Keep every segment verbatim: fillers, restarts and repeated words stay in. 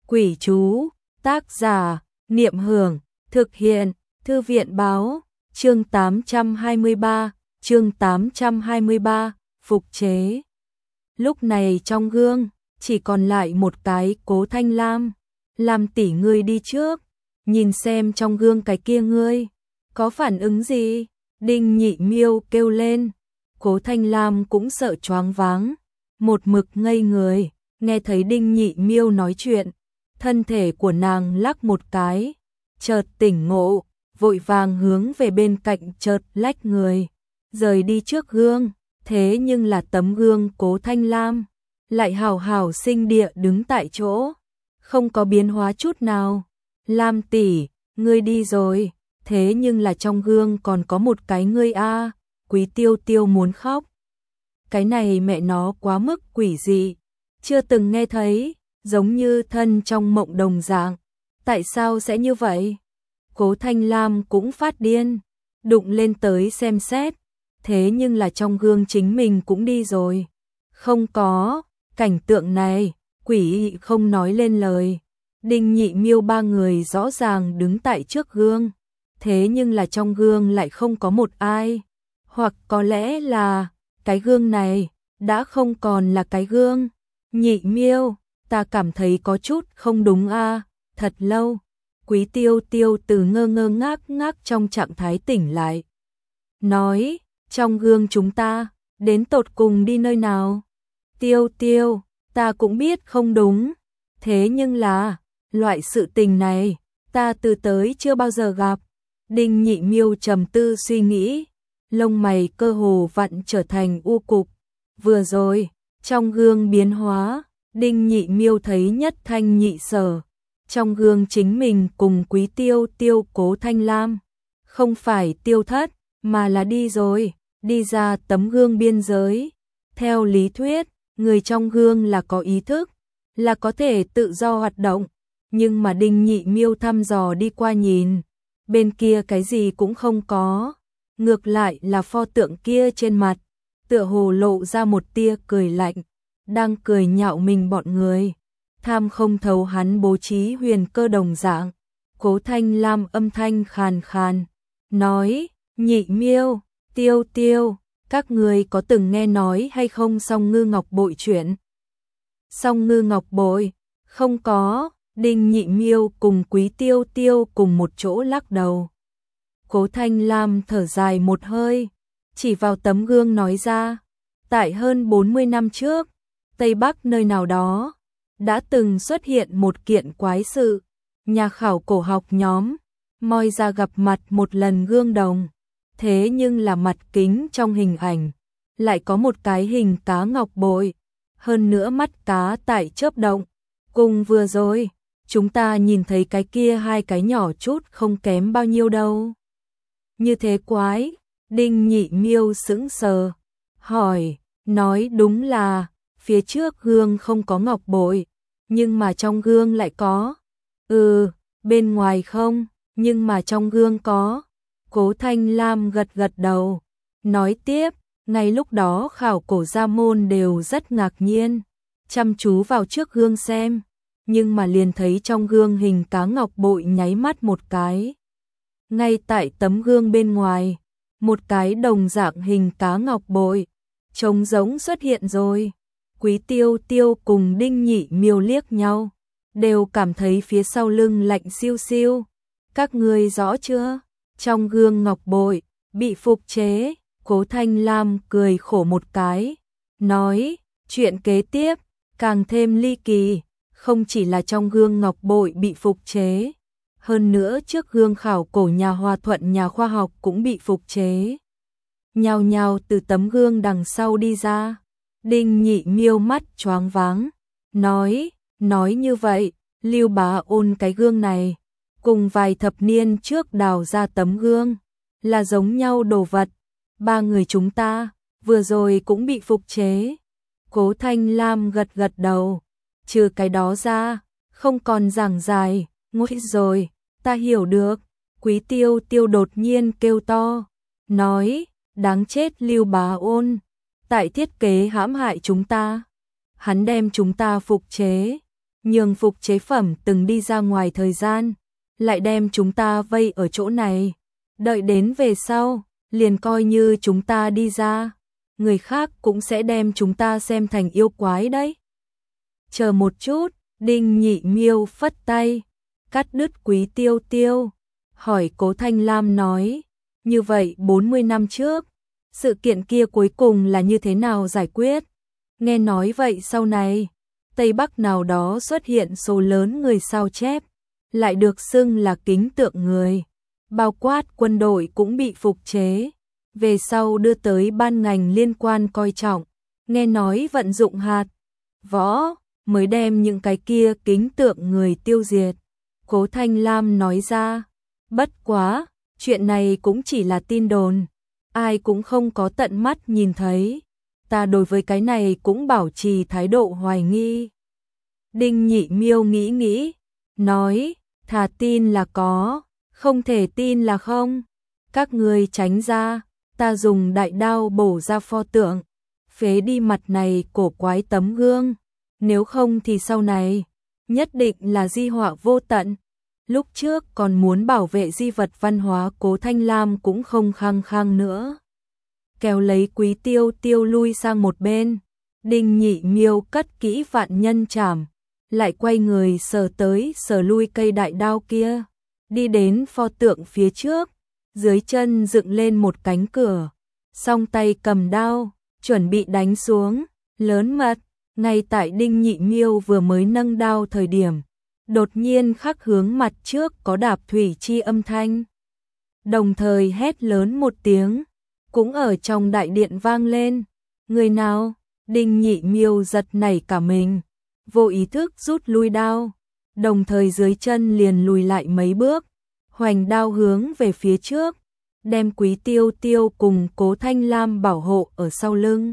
Quỷ chú, tác giả, Niệm Hưởng, thực hiện, Thư viện báo, chương tám trăm hai mươi ba, chương tám trăm hai mươi ba, phục chế. Lúc này trong gương, chỉ còn lại một cái Cố Thanh Lam. Làm tỷ ngươi đi trước, nhìn xem trong gương cái kia ngươi, có phản ứng gì? Đinh Nhị Miêu kêu lên. Cố Thanh Lam cũng sợ choáng váng, một mực ngây người, nghe thấy Đinh Nhị Miêu nói chuyện, thân thể của nàng lắc một cái, chợt tỉnh ngộ, vội vàng hướng về bên cạnh chợt lách người, rời đi trước gương, thế nhưng là tấm gương Cố Thanh Lam, lại hảo hảo sinh địa đứng tại chỗ, không có biến hóa chút nào. Lam tỷ, ngươi đi rồi, thế nhưng là trong gương còn có một cái ngươi a. Quý Tiêu Tiêu muốn khóc. Cái này mẹ nó quá mức quỷ dị, chưa từng nghe thấy, giống như thân trong mộng đồng dạng. Tại sao sẽ như vậy? Cố Thanh Lam cũng phát điên, đụng lên tới xem xét, thế nhưng là trong gương chính mình cũng đi rồi. Không có, cảnh tượng này, quỷ không nói lên lời. Đinh Nhị Miêu ba người rõ ràng đứng tại trước gương, thế nhưng là trong gương lại không có một ai. Hoặc có lẽ là, cái gương này, đã không còn là cái gương. Nhị Miêu, ta cảm thấy có chút không đúng a. Thật lâu, Quý Tiêu Tiêu từ ngơ ngơ ngác ngác trong trạng thái tỉnh lại. Nói, trong gương chúng ta, đến tột cùng đi nơi nào? Tiêu Tiêu, ta cũng biết không đúng, thế nhưng là, loại sự tình này, ta từ tới chưa bao giờ gặp. Đinh Nhị Miêu trầm tư suy nghĩ, lông mày cơ hồ vặn trở thành u cục. Vừa rồi, trong gương biến hóa, Đinh Nhị Miêu thấy nhất thanh nhị sở. Trong gương chính mình cùng Quý Tiêu Tiêu Cố Thanh Lam, không phải tiêu thất, mà là đi rồi, đi ra tấm gương biên giới. Theo lý thuyết, người trong gương là có ý thức, là có thể tự do hoạt động, nhưng mà Đinh Nhị Miêu thăm dò đi qua nhìn, bên kia cái gì cũng không có, ngược lại là pho tượng kia trên mặt, tựa hồ lộ ra một tia cười lạnh, đang cười nhạo mình bọn người. Tham không thấu hắn bố trí huyền cơ đồng dạng. Cố Thanh Lam âm thanh khàn khàn, nói, Nhị Miêu, Tiêu Tiêu, các người có từng nghe nói hay không Song Ngư Ngọc Bội chuyện? Song Ngư Ngọc Bội, không có. Đinh Nhị Miêu cùng Quý Tiêu Tiêu cùng một chỗ lắc đầu. Cố Thanh Lam thở dài một hơi, chỉ vào tấm gương nói ra, tại hơn bốn mươi năm trước, Tây Bắc nơi nào đó, đã từng xuất hiện một kiện quái sự, nhà khảo cổ học nhóm, moi ra gặp mặt một lần gương đồng, thế nhưng là mặt kính trong hình ảnh, lại có một cái hình cá ngọc bội, hơn nữa mắt cá tại chớp động, cùng vừa rồi, chúng ta nhìn thấy cái kia hai cái nhỏ chút không kém bao nhiêu đâu. Như thế quái, Đinh Nhị Miêu sững sờ, hỏi, nói đúng là, phía trước gương không có ngọc bội, nhưng mà trong gương lại có. Ừ, bên ngoài không, nhưng mà trong gương có. Cố Thanh Lam gật gật đầu, nói tiếp, ngay lúc đó khảo cổ gia môn đều rất ngạc nhiên, chăm chú vào trước gương xem, nhưng mà liền thấy trong gương hình cá ngọc bội nháy mắt một cái. Ngay tại tấm gương bên ngoài, một cái đồng dạng hình cá ngọc bội, trông giống xuất hiện rồi. Quý Tiêu Tiêu cùng Đinh Nhị Miêu liếc nhau, đều cảm thấy phía sau lưng lạnh siêu siêu. Các ngươi rõ chưa? Trong gương ngọc bội, bị phục chế. Cố Thanh Lam cười khổ một cái, nói, chuyện kế tiếp, càng thêm ly kỳ, không chỉ là trong gương ngọc bội bị phục chế, hơn nữa trước gương khảo cổ nhà Hòa Thuận nhà khoa học cũng bị phục chế. Nhao nhao từ tấm gương đằng sau đi ra. Đinh Nhị Miêu mắt choáng váng, nói, nói như vậy, Lưu Bá Ôn cái gương này, cùng vài thập niên trước đào ra tấm gương, là giống nhau đồ vật, ba người chúng ta, vừa rồi cũng bị phục chế. Cố Thanh Lam gật gật đầu, trừ cái đó ra, không còn giảng dài, ngồi rồi, ta hiểu được. Quý Tiêu Tiêu đột nhiên kêu to, nói, đáng chết Lưu Bá Ôn, tại thiết kế hãm hại chúng ta, hắn đem chúng ta phục chế, nhường phục chế phẩm từng đi ra ngoài thời gian, lại đem chúng ta vây ở chỗ này. Đợi đến về sau, liền coi như chúng ta đi ra, người khác cũng sẽ đem chúng ta xem thành yêu quái đấy. Chờ một chút, Đinh Nhị Miêu phất tay, cắt đứt Quý Tiêu Tiêu, hỏi Cố Thanh Lam nói, như vậy bốn mươi năm trước, sự kiện kia cuối cùng là như thế nào giải quyết? Nghe nói vậy sau này, Tây Bắc nào đó xuất hiện số lớn người sao chép, lại được xưng là kính tượng người, bao quát quân đội cũng bị phục chế, về sau đưa tới ban ngành liên quan coi trọng, nghe nói vận dụng hạt, võ, mới đem những cái kia kính tượng người tiêu diệt. Cố Thanh Lam nói ra, bất quá, chuyện này cũng chỉ là tin đồn, ai cũng không có tận mắt nhìn thấy, ta đối với cái này cũng bảo trì thái độ hoài nghi. Đinh Nhị Miêu nghĩ nghĩ, nói, thà tin là có, không thể tin là không, các ngươi tránh ra, ta dùng đại đao bổ ra pho tượng, phế đi mặt này cổ quái tấm gương, nếu không thì sau này, nhất định là di họa vô tận. Lúc trước còn muốn bảo vệ di vật văn hóa Cố Thanh Lam cũng không khăng khăng nữa. Kéo lấy Quý Tiêu Tiêu lui sang một bên, Đinh Nhị Miêu cất kỹ vạn nhân trảm, lại quay người sờ tới sờ lui cây đại đao kia, đi đến pho tượng phía trước, dưới chân dựng lên một cánh cửa, song tay cầm đao, chuẩn bị đánh xuống, lớn mật, ngay tại Đinh Nhị Miêu vừa mới nâng đao thời điểm, đột nhiên khắc hướng mặt trước có đạp thủy chi âm thanh. Đồng thời hét lớn một tiếng, cũng ở trong đại điện vang lên, người nào? Đinh Nhị Miêu giật nảy cả mình, vô ý thức rút lui đao, đồng thời dưới chân liền lùi lại mấy bước, hoành đao hướng về phía trước, đem Quý Tiêu Tiêu cùng Cố Thanh Lam bảo hộ ở sau lưng.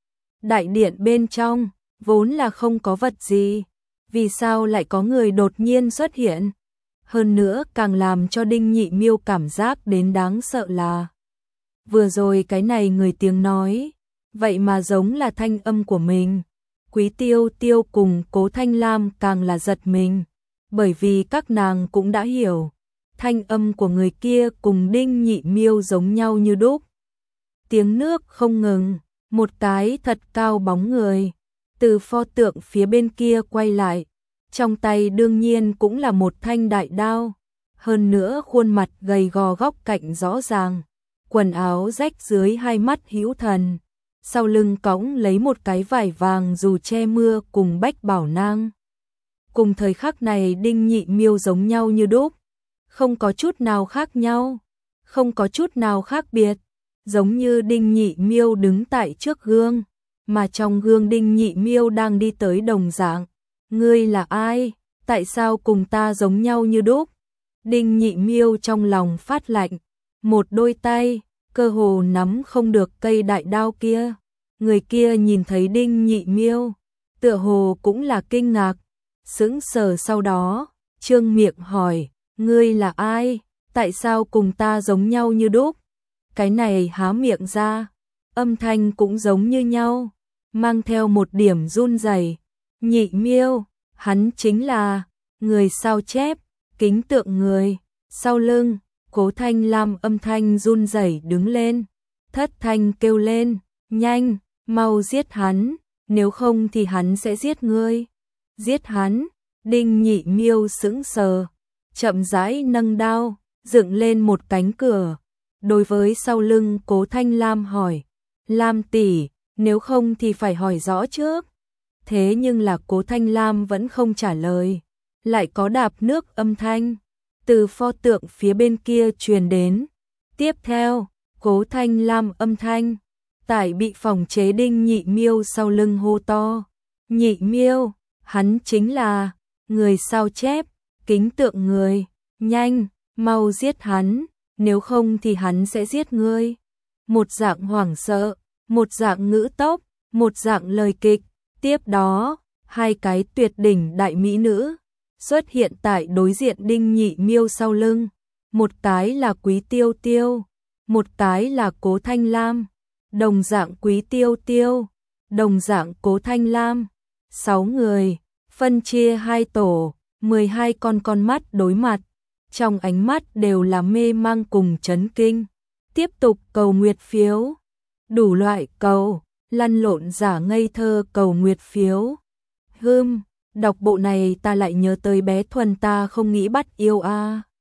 Đại điện bên trong, vốn là không có vật gì, vì sao lại có người đột nhiên xuất hiện? Hơn nữa càng làm cho Đinh Nhị Miêu cảm giác đến đáng sợ là, vừa rồi cái này người tiếng nói, vậy mà giống là thanh âm của mình. Quý Tiêu Tiêu cùng Cố Thanh Lam càng là giật mình, bởi vì các nàng cũng đã hiểu, thanh âm của người kia cùng Đinh Nhị Miêu giống nhau như đúc. Tiếng nước không ngừng, một cái thật cao bóng người, từ pho tượng phía bên kia quay lại, trong tay đương nhiên cũng là một thanh đại đao, hơn nữa khuôn mặt gầy gò góc cạnh rõ ràng, quần áo rách dưới hai mắt hữu thần, sau lưng cõng lấy một cái vải vàng dù che mưa cùng bách bảo nang. Cùng thời khắc này Đinh Nhị Miêu giống nhau như đúc, không có chút nào khác nhau, không có chút nào khác biệt, giống như Đinh Nhị Miêu đứng tại trước gương, mà trong gương Đinh Nhị Miêu đang đi tới đồng dạng. Ngươi là ai? Tại sao cùng ta giống nhau như đúc? Đinh Nhị Miêu trong lòng phát lạnh, một đôi tay, cơ hồ nắm không được cây đại đao kia. Người kia nhìn thấy Đinh Nhị Miêu, tựa hồ cũng là kinh ngạc, sững sờ sau đó, trương miệng hỏi, ngươi là ai? Tại sao cùng ta giống nhau như đúc? Cái này há miệng ra, âm thanh cũng giống như nhau, mang theo một điểm run rẩy. Nhị Miêu, hắn chính là người sao chép, kính tượng người. Sau lưng, Cố Thanh Lam âm thanh run rẩy đứng lên, thất thanh kêu lên, nhanh, mau giết hắn, nếu không thì hắn sẽ giết ngươi. Giết hắn? Đinh Nhị Miêu sững sờ, chậm rãi nâng đao, dựng lên một cánh cửa. Đối với sau lưng Cố Thanh Lam hỏi, Lam tỷ, nếu không thì phải hỏi rõ trước. Thế nhưng là Cố Thanh Lam vẫn không trả lời, lại có đạp nước âm thanh từ pho tượng phía bên kia truyền đến. Tiếp theo, Cố Thanh Lam âm thanh tại bị phòng chế Đinh Nhị Miêu sau lưng hô to, Nhị Miêu, hắn chính là người sao chép, kính tượng người, nhanh, mau giết hắn, nếu không thì hắn sẽ giết ngươi. Một dạng hoảng sợ, một dạng ngữ tốc, một dạng lời kịch. Tiếp đó, hai cái tuyệt đỉnh đại mỹ nữ xuất hiện tại đối diện Đinh Nhị Miêu sau lưng. Một cái là Quý Tiêu Tiêu, một cái là Cố Thanh Lam. Đồng dạng Quý Tiêu Tiêu, đồng dạng Cố Thanh Lam. Sáu người, Phân chia hai tổ, mười hai con con mắt đối mặt, trong ánh mắt đều là mê mang cùng chấn kinh. Tiếp tục cầu nguyệt phiếu, đủ loại cầu, lăn lộn giả ngây thơ cầu nguyệt phiếu. Hưm, đọc bộ này ta lại nhớ tới bé Thuần ta không nghĩ bắt yêu a. À.